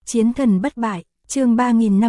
Chiến thần bất bại, chương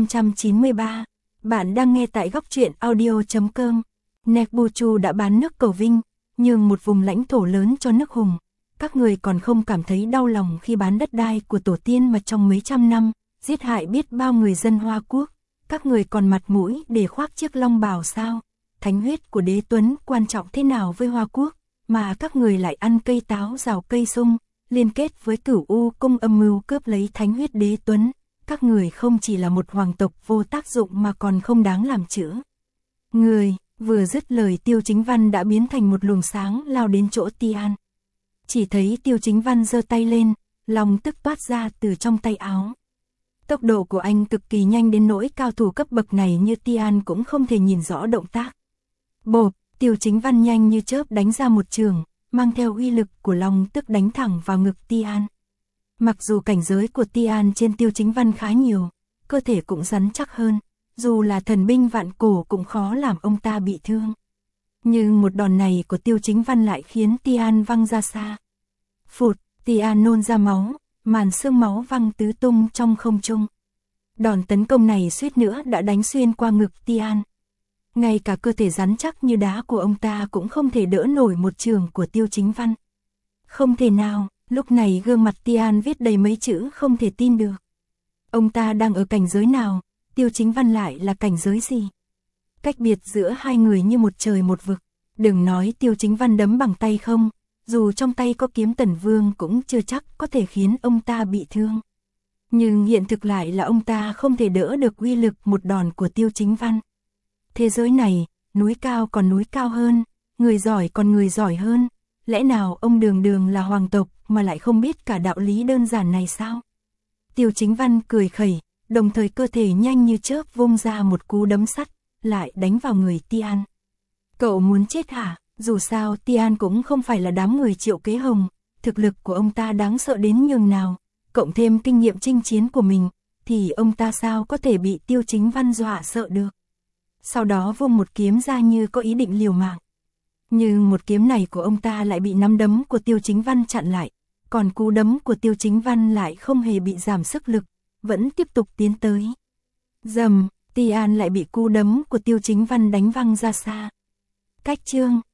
3593. Bạn đang nghe tại góc truyện audio.com. Nebuchu đã bán nước Cầu Vinh, nhường một vùng lãnh thổ lớn cho nước Hùng. Các người còn không cảm thấy đau lòng khi bán đất đai của tổ tiên mà trong mấy trăm năm, giết hại biết bao người dân Hoa Quốc. Các người còn mặt mũi để khoác chiếc long bào sao? Thánh huyết của đế tuấn quan trọng thế nào với Hoa Quốc, mà các người lại ăn cây táo rào cây sung, liên kết với Cửu U cung âm mưu cướp lấy thánh huyết đế tuấn. Các người không chỉ là một hoàng tộc vô tác dụng mà còn không đáng làm chữa. Người, vừa dứt lời Tiêu Chính Văn đã biến thành một luồng sáng lao đến chỗ Tian. Chỉ thấy Tiêu Chính Văn giơ tay lên, lòng tức toát ra từ trong tay áo. Tốc độ của anh cực kỳ nhanh đến nỗi cao thủ cấp bậc này như Tian cũng không thể nhìn rõ động tác. Bộp, Tiêu Chính Văn nhanh như chớp đánh ra một trường, mang theo uy lực của long tức đánh thẳng vào ngực Tian. Mặc dù cảnh giới của Tian trên Tiêu Chính Văn khá nhiều, cơ thể cũng rắn chắc hơn, dù là thần binh vạn cổ cũng khó làm ông ta bị thương. Nhưng một đòn này của Tiêu Chính Văn lại khiến Tian văng ra xa. Phụt, Tian nôn ra máu, màn xương máu văng tứ tung trong không trung. Đòn tấn công này suýt nữa đã đánh xuyên qua ngực Tian. Ngay cả cơ thể rắn chắc như đá của ông ta cũng không thể đỡ nổi một trường của Tiêu Chính Văn. Không thể nào, lúc này gương mặt Tian viết đầy mấy chữ không thể tin được. Ông ta đang ở cảnh giới nào, Tiêu Chính Văn lại là cảnh giới gì? Cách biệt giữa hai người như một trời một vực. Đừng nói Tiêu Chính Văn đấm bằng tay không, dù trong tay có kiếm Tần Vương cũng chưa chắc có thể khiến ông ta bị thương. Nhưng hiện thực lại là ông ta không thể đỡ được uy lực một đòn của Tiêu Chính Văn. Thế giới này, núi cao còn núi cao hơn, người giỏi còn người giỏi hơn. Lẽ nào ông đường đường là hoàng tộc mà lại không biết cả đạo lý đơn giản này sao? Tiêu Chính Văn cười khẩy, đồng thời cơ thể nhanh như chớp vung ra một cú đấm sắt, lại đánh vào người Tian. Cậu muốn chết hả? Dù sao Tian cũng không phải là đám người Triệu Kế Hồng, thực lực của ông ta đáng sợ đến nhường nào, cộng thêm kinh nghiệm chinh chiến của mình, thì ông ta sao có thể bị Tiêu Chính Văn dọa sợ được. Sau đó vung một kiếm ra như có ý định liều mạng. Nhưng một kiếm này của ông ta lại bị nắm đấm của Tiêu Chính Văn chặn lại, còn cú đấm của Tiêu Chính Văn lại không hề bị giảm sức lực, vẫn tiếp tục tiến tới. Rầm, Tian lại bị cú đấm của Tiêu Chính Văn đánh văng ra xa. Cách chương